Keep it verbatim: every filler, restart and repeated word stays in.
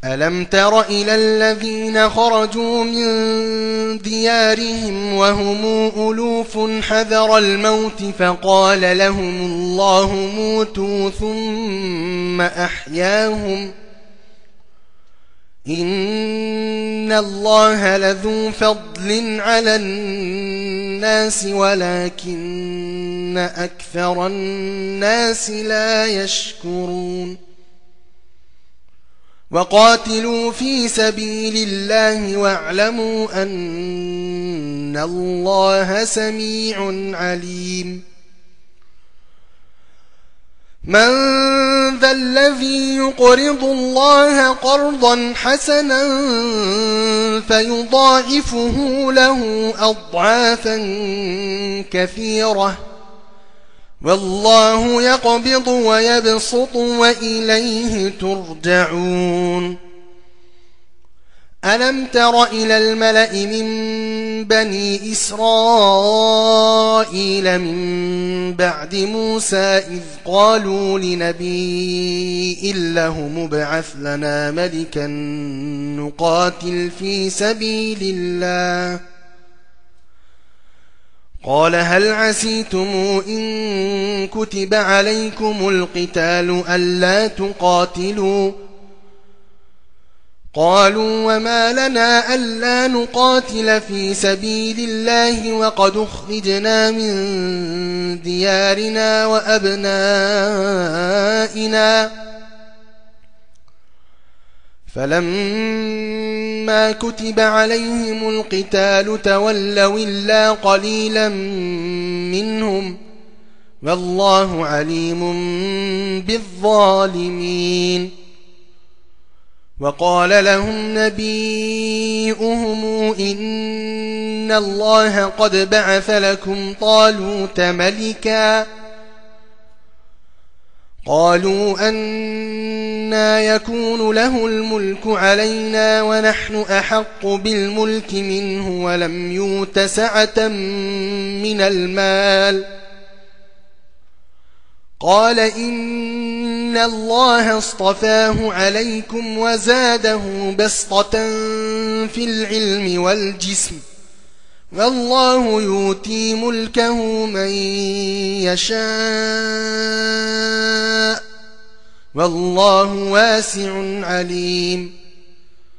ألم تر إلى الذين خرجوا من ديارهم وهم ألوف حذر الموت فقال لهم الله موتوا ثم أحياهم إن الله لذو فضل على الناس ولكن أكثر الناس لا يشكرون وقاتلوا في سبيل الله واعلموا أن الله سميع عليم من ذا الذي يقرض الله قرضا حسنا فيضاعفه له أضعافا كثيرة والله يقبض ويبسط وإليه ترجعون ألم تر إلى الملأ من بني إسرائيل من بعد موسى إذ قالوا لنبي له مبعث لنا ملكا نقاتل في سبيل الله قال هل عسيتم إن كتب عليكم القتال ألا تقاتلوا قالوا وما لنا ألا نقاتل في سبيل الله وقد أخرجنا من ديارنا وأبنائنا فلما كتب عليهم القتال تولوا إلا قليلا منهم والله عليم بالظالمين وقال لهم نبيئهم إن الله قد بعث لكم طالوت ملكا قالوا أنى يكون له الملك علينا ونحن أحق بالملك منه ولم يؤت سعة من المال قال إن الله اصطفاه عليكم وزاده بسطة في العلم والجسم والله يؤتي ملكه من يشاء والله واسع عليم